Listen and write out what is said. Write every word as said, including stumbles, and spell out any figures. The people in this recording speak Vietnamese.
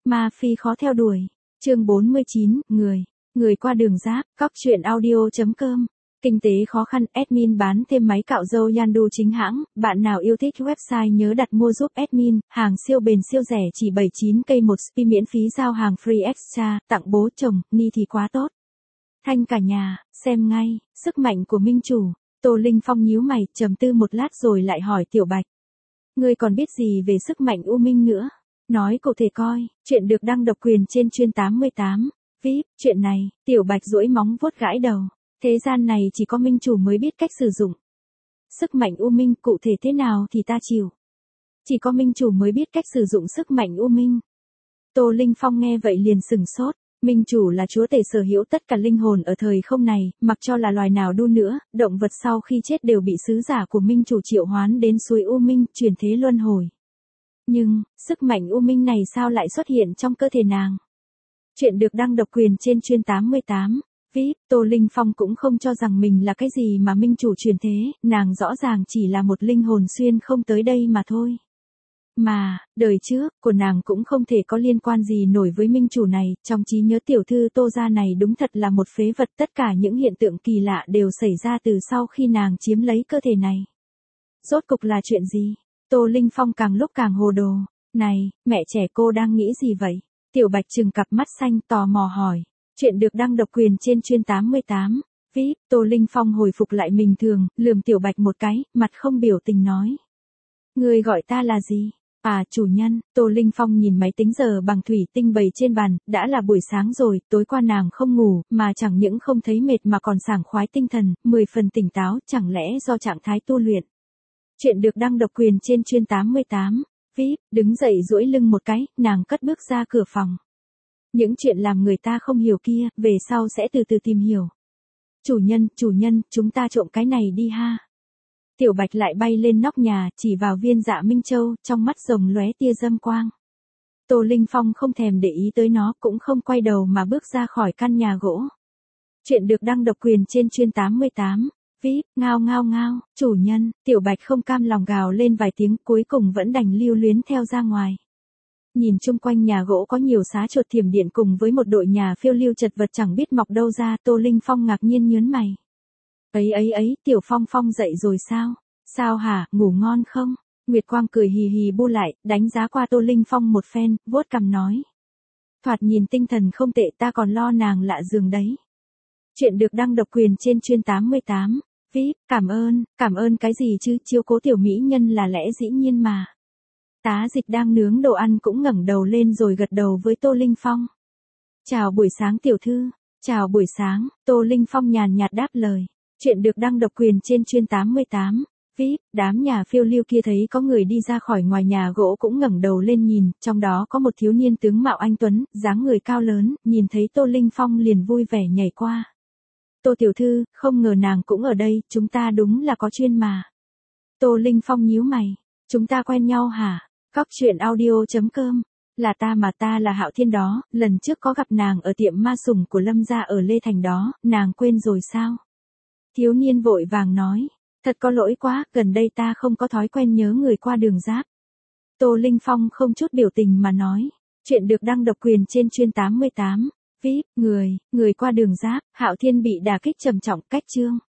Ma Phi khó theo đuổi. Chương bốn mươi chín, người, người qua đường giáp, cóc truyện audio.com. Kinh tế khó khăn, admin bán thêm máy cạo râu Yandu chính hãng, bạn nào yêu thích website nhớ đặt mua giúp admin, hàng siêu bền siêu rẻ chỉ bảy mươi chín k một spi miễn phí giao hàng free extra, tặng bố chồng, ni thì quá tốt. Thanh cả nhà, xem ngay, sức mạnh của minh chủ. Tô Linh Phong nhíu mày, trầm tư một lát rồi lại hỏi Tiểu Bạch. Ngươi còn biết gì về sức mạnh U Minh nữa? Nói cụ thể coi, chuyện được đăng độc quyền trên chuyên tám mươi tám. vê i pê, chuyện này, Tiểu Bạch duỗi móng vuốt gãi đầu. Thế gian này chỉ có minh chủ mới biết cách sử dụng. Sức mạnh U Minh cụ thể thế nào thì ta chịu. Chỉ có minh chủ mới biết cách sử dụng sức mạnh U Minh. Tô Linh Phong nghe vậy liền sừng sốt. Minh chủ là chúa tể sở hữu tất cả linh hồn ở thời không này, mặc cho là loài nào đu nữa, động vật sau khi chết đều bị sứ giả của minh chủ triệu hoán đến suối U Minh, chuyển thế luân hồi. Nhưng, sức mạnh U Minh này sao lại xuất hiện trong cơ thể nàng? Chuyện được đăng độc quyền trên chuyên tám mươi tám. vê i pê, Tô Linh Phong cũng không cho rằng mình là cái gì mà minh chủ chuyển thế, nàng rõ ràng chỉ là một linh hồn xuyên không tới đây mà thôi. Mà, đời trước, của nàng cũng không thể có liên quan gì nổi với minh chủ này, trong trí nhớ tiểu thư Tô gia này đúng thật là một phế vật, tất cả những hiện tượng kỳ lạ đều xảy ra từ sau khi nàng chiếm lấy cơ thể này. Rốt cục là chuyện gì? Tô Linh Phong càng lúc càng hồ đồ. Này, mẹ trẻ cô đang nghĩ gì vậy? Tiểu Bạch trừng cặp mắt xanh tò mò hỏi. Chuyện được đăng độc quyền trên chuyên tám mươi tám. vê i pê, Tô Linh Phong hồi phục lại bình thường, lườm Tiểu Bạch một cái, mặt không biểu tình nói. Người gọi ta là gì? À, chủ nhân. Tô Linh Phong nhìn máy tính giờ bằng thủy tinh bày trên bàn, đã là buổi sáng rồi, tối qua nàng không ngủ, mà chẳng những không thấy mệt mà còn sảng khoái tinh thần, mười phần tỉnh táo, chẳng lẽ do trạng thái tu luyện. Chuyện được đăng độc quyền trên chuyên tám mươi tám. vê i pê, đứng dậy duỗi lưng một cái, nàng cất bước ra cửa phòng. Những chuyện làm người ta không hiểu kia, về sau sẽ từ từ tìm hiểu. Chủ nhân, chủ nhân, chúng ta trộm cái này đi ha. Tiểu Bạch lại bay lên nóc nhà, chỉ vào viên Dạ Minh Châu, trong mắt rồng lóe tia dâm quang. Tô Linh Phong không thèm để ý tới nó, cũng không quay đầu mà bước ra khỏi căn nhà gỗ. Chuyện được đăng độc quyền trên chuyên tám mươi tám. vê i pê, ngao ngao ngao, chủ nhân, Tiểu Bạch không cam lòng gào lên vài tiếng, cuối cùng vẫn đành lưu luyến theo ra ngoài. Nhìn chung quanh nhà gỗ có nhiều xá chuột thiểm điện cùng với một đội nhà phiêu lưu chật vật chẳng biết mọc đâu ra, Tô Linh Phong ngạc nhiên nhớn mày. Ấy ấy ấy, Tiểu Phong Phong dậy rồi sao? Sao hả, ngủ ngon không? Nguyệt Quang cười hì hì bu lại, đánh giá qua Tô Linh Phong một phen, vuốt cằm nói. Thoạt nhìn tinh thần không tệ, ta còn lo nàng lạ giường đấy. Chuyện được đăng độc quyền trên chuyên tám mươi tám. vê i pê, cảm ơn, cảm ơn cái gì chứ, chiếu cố tiểu mỹ nhân là lẽ dĩ nhiên mà. Tá Dịch đang nướng đồ ăn cũng ngẩng đầu lên rồi gật đầu với Tô Linh Phong. Chào buổi sáng tiểu thư. Chào buổi sáng, Tô Linh Phong nhàn nhạt đáp lời. Chuyện được đăng độc quyền trên chuyên tám mươi tám. vê i pê, đám nhà phiêu lưu kia thấy có người đi ra khỏi ngoài nhà gỗ cũng ngẩng đầu lên nhìn, trong đó có một thiếu niên tướng mạo anh tuấn, dáng người cao lớn, nhìn thấy Tô Linh Phong liền vui vẻ nhảy qua. Tô tiểu thư, không ngờ nàng cũng ở đây, chúng ta đúng là có duyên mà. Tô Linh Phong nhíu mày. Chúng ta quen nhau hả? Cóc truyện audio.com. Là ta mà, ta là Hạo Thiên đó, lần trước có gặp nàng ở tiệm ma sủng của Lâm gia ở Lê Thành đó, nàng quên rồi sao? Thiếu niên vội vàng nói. Thật có lỗi quá, gần đây ta không có thói quen nhớ người qua đường giáp. Tô Linh Phong không chút biểu tình mà nói. Chuyện được đăng độc quyền trên chuyên tám mươi tám. vê i pê, người, người qua đường giáp, Hạo Thiên bị đả kích trầm trọng, cách chương.